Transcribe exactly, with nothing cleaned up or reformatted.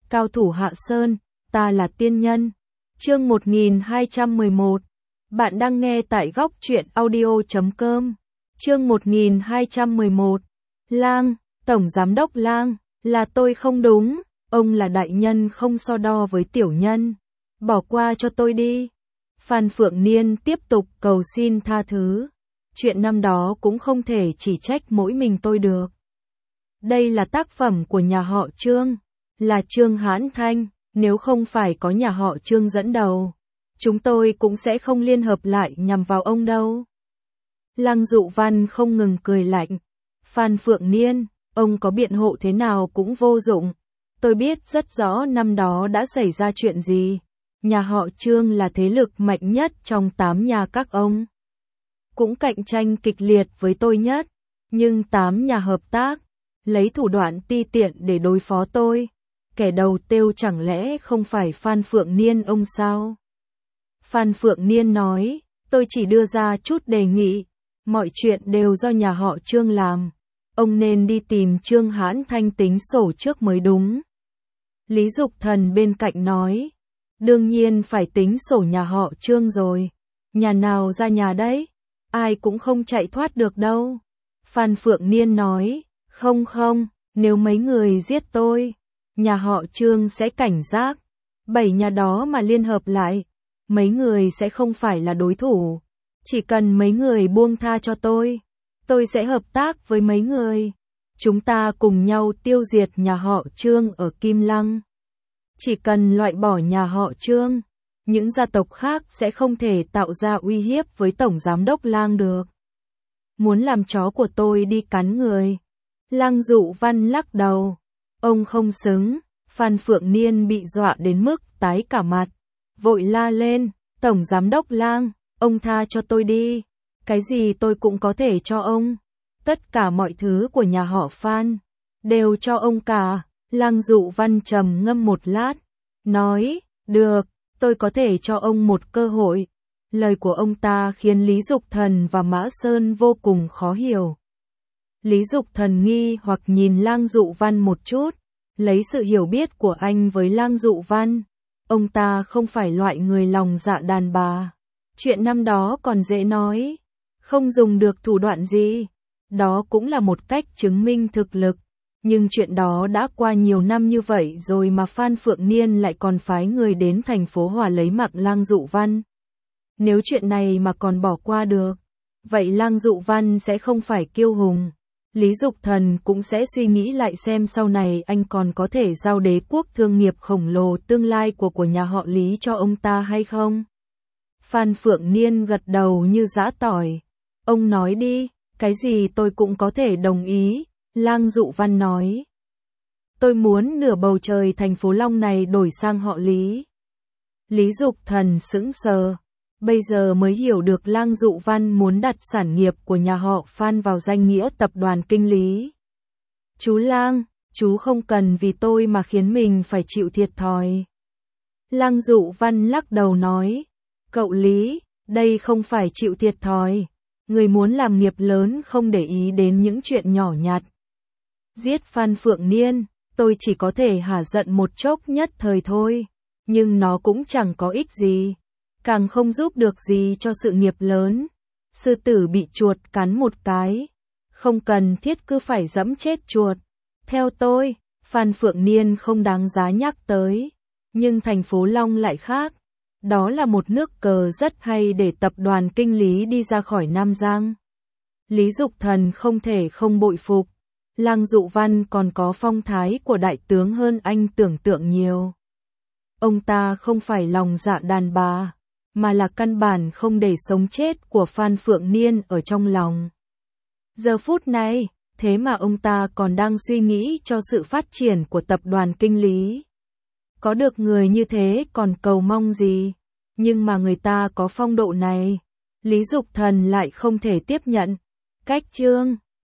cao thủ Hạ Sơn, ta là tiên nhân. Chương một nghìn hai trăm mười một. Bạn đang nghe tại góc truyện audio chấm com. Chương một nghìn hai trăm mười một. Lang, Tổng Giám đốc Lang, là tôi không đúng, ông là đại nhân không so đo với tiểu nhân. Bỏ qua cho tôi đi. Phan Phượng Niên tiếp tục cầu xin tha thứ. Chuyện năm đó cũng không thể chỉ trách mỗi mình tôi được. Đây là tác phẩm của nhà họ Trương, là Trương Hãn Thanh, nếu không phải có nhà họ Trương dẫn đầu, chúng tôi cũng sẽ không liên hợp lại nhằm vào ông đâu. Lăng Dụ Văn không ngừng cười lạnh. Phan Phượng Niên, ông có biện hộ thế nào cũng vô dụng. Tôi biết rất rõ năm đó đã xảy ra chuyện gì. Nhà họ Trương là thế lực mạnh nhất trong tám nhà các ông. Cũng cạnh tranh kịch liệt với tôi nhất. Nhưng tám nhà hợp tác, lấy thủ đoạn ti tiện để đối phó tôi. Kẻ đầu tiêu chẳng lẽ không phải Phan Phượng Niên ông sao? Phan Phượng Niên nói, tôi chỉ đưa ra chút đề nghị. Mọi chuyện đều do nhà họ Trương làm. Ông nên đi tìm Trương Hãn Thanh tính sổ trước mới đúng. Lý Dục Thần bên cạnh nói, đương nhiên phải tính sổ nhà họ Trương rồi. Nhà nào ra nhà đấy, ai cũng không chạy thoát được đâu. Phan Phượng Niên nói, không không, nếu mấy người giết tôi, nhà họ Trương sẽ cảnh giác. Bảy nhà đó mà liên hợp lại, mấy người sẽ không phải là đối thủ. Chỉ cần mấy người buông tha cho tôi, tôi sẽ hợp tác với mấy người. Chúng ta cùng nhau tiêu diệt nhà họ Trương ở Kim Lăng. Chỉ cần loại bỏ nhà họ Trương, những gia tộc khác sẽ không thể tạo ra uy hiếp với Tổng Giám đốc Lang được. Muốn làm chó của tôi đi cắn người. Lăng Dụ Văn lắc đầu. Ông không xứng. Phan Phượng Niên bị dọa đến mức tái cả mặt. Vội la lên, Tổng Giám đốc Lang, ông tha cho tôi đi. Cái gì tôi cũng có thể cho ông. Tất cả mọi thứ của nhà họ Phan, đều cho ông cả. Lăng Dụ Văn trầm ngâm một lát, nói, được, tôi có thể cho ông một cơ hội. Lời của ông ta khiến Lý Dục Thần và Mã Sơn vô cùng khó hiểu. Lý Dục Thần nghi hoặc nhìn Lăng Dụ Văn một chút, lấy sự hiểu biết của anh với Lăng Dụ Văn. Ông ta không phải loại người lòng dạ đàn bà. Chuyện năm đó còn dễ nói, không dùng được thủ đoạn gì. Đó cũng là một cách chứng minh thực lực. Nhưng chuyện đó đã qua nhiều năm như vậy rồi mà Phan Phượng Niên lại còn phái người đến thành phố Hòa lấy mạng Lăng Dụ Văn. Nếu chuyện này mà còn bỏ qua được, vậy Lăng Dụ Văn sẽ không phải kiêu hùng. Lý Dục Thần cũng sẽ suy nghĩ lại xem sau này anh còn có thể giao đế quốc thương nghiệp khổng lồ tương lai của của nhà họ Lý cho ông ta hay không. Phan Phượng Niên gật đầu như giã tỏi. Ông nói đi, cái gì tôi cũng có thể đồng ý. Lăng Dụ Văn nói, tôi muốn nửa bầu trời thành phố Long này đổi sang họ Lý. Lý Dục Thần sững sờ, bây giờ mới hiểu được Lăng Dụ Văn muốn đặt sản nghiệp của nhà họ Phan vào danh nghĩa tập đoàn Kinh Lý. Chú Lang, chú không cần vì tôi mà khiến mình phải chịu thiệt thòi. Lăng Dụ Văn lắc đầu nói, cậu Lý, đây không phải chịu thiệt thòi. Người muốn làm nghiệp lớn không để ý đến những chuyện nhỏ nhặt. Giết Phan Phượng Niên, tôi chỉ có thể hả giận một chốc nhất thời thôi, nhưng nó cũng chẳng có ích gì, càng không giúp được gì cho sự nghiệp lớn. Sư tử bị chuột cắn một cái, không cần thiết cứ phải giẫm chết chuột. Theo tôi, Phan Phượng Niên không đáng giá nhắc tới, nhưng thành phố Long lại khác. Đó là một nước cờ rất hay để tập đoàn Kinh Lý đi ra khỏi Nam Giang. Lý Dục Thần không thể không bội phục. Lăng Dụ Văn còn có phong thái của đại tướng hơn anh tưởng tượng nhiều. Ông ta không phải lòng dạ đàn bà, mà là căn bản không để sống chết của Phan Phượng Niên ở trong lòng. Giờ phút này, thế mà ông ta còn đang suy nghĩ cho sự phát triển của tập đoàn Kinh Lý. Có được người như thế còn cầu mong gì, nhưng mà người ta có phong độ này, Lý Dục Thần lại không thể tiếp nhận. Cách Trương